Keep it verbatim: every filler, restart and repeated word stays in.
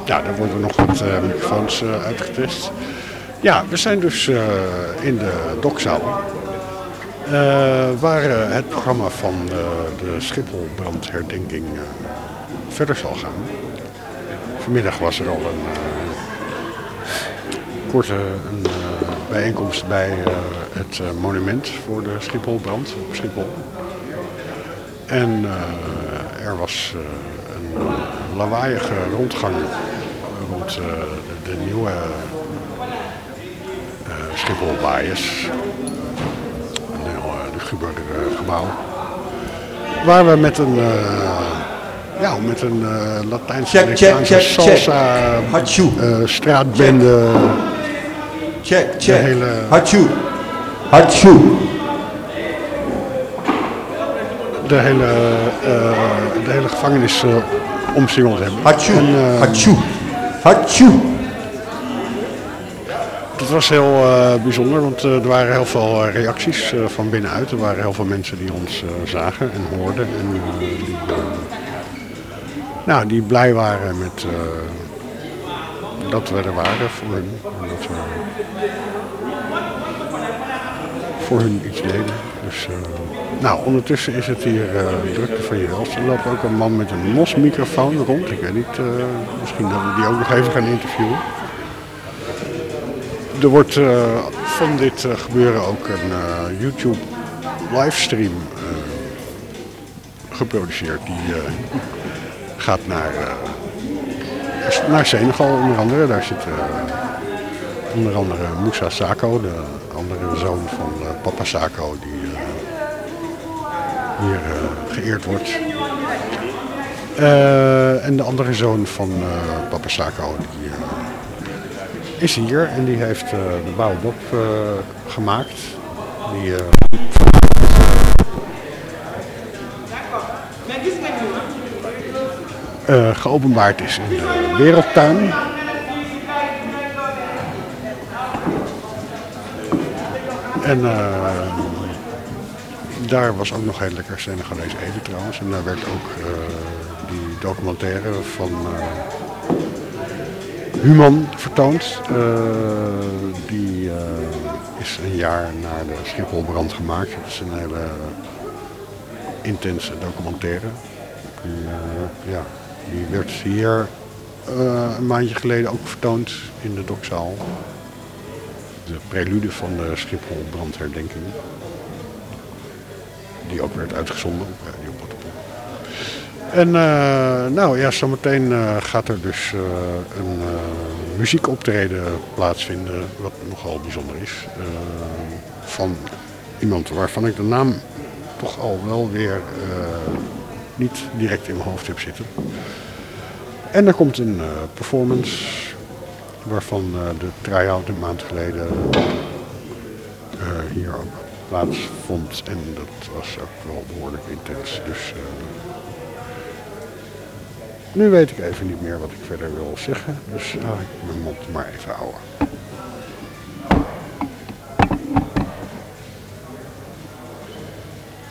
Ja, daar worden nog wat uh, microfoons uh, uitgetest. Ja, we zijn dus uh, in de dokzaal. Uh, waar uh, het programma van uh, de Schipholbrandherdenking uh, verder zal gaan. Vanmiddag was er al een uh, korte een, uh, bijeenkomst bij uh, het uh, monument voor de Schipholbrand op Schiphol. En uh, er was uh, een uh, lawaaiige rondgang rond uh, de, de nieuwe uh, Schipholbaaiers. Een heel uh, luguber uh, gebouw. Waar we met een, uh, ja, met een uh, Latijns-Amerikaanse salsa uh, straatbende check, check. de hele... Hachu. Hachu. de hele, uh, de hele gevangenis uh, omsingeld hebben. Hachu. En, uh, Hachu. Hachu. Dat was heel uh, bijzonder, want uh, er waren heel veel uh, reacties uh, van binnenuit. Er waren heel veel mensen die ons uh, zagen en hoorden. En uh, die, uh, nou, die blij waren met uh, dat we er waren voor hun. En dat we voor hun iets deden. Dus, uh, nou, ondertussen is het hier uh, drukte van je welst. Er loopt ook een man met een mosmicrofoon rond. Ik weet niet, uh, misschien dat we die ook nog even gaan interviewen. Er wordt uh, van dit uh, gebeuren ook een uh, YouTube livestream uh, geproduceerd. Die uh, gaat naar, uh, naar Senegal onder andere. Daar zit uh, onder andere Moussa Sako, de andere zoon van uh, Papa Sako, die uh, hier uh, geëerd wordt. Uh, en de andere zoon van uh, Papa Sako, die uh, is hier en die heeft uh, de Baobab uh, gemaakt. Die uh, uh, geopenbaard is in de Wereldtuin. En uh, daar was ook nog heel lekker Senegalese eten trouwens. En daar werd ook uh, die documentaire van uh, Human vertoond. Uh, die uh, is een jaar na de Schipholbrand gemaakt. Het is een hele intense documentaire. Die, uh, ja, die werd hier uh, een maandje geleden ook vertoond in de dokzaal. De prelude van de Schipholbrandherdenking. Die ook werd uitgezonden op Radio Pottenpop. En uh, nou ja, zometeen uh, gaat er dus uh, een uh, muziekoptreden plaatsvinden, wat nogal bijzonder is. Uh, van iemand waarvan ik de naam toch al wel weer uh, niet direct in mijn hoofd heb zitten. En er komt een uh, performance waarvan uh, de try-out een maand geleden uh, hier ook plaatsvond. En dat was ook wel behoorlijk intens. Dus uh, nu weet ik even niet meer wat ik verder wil zeggen. Dus laat ik mijn mond maar even houden.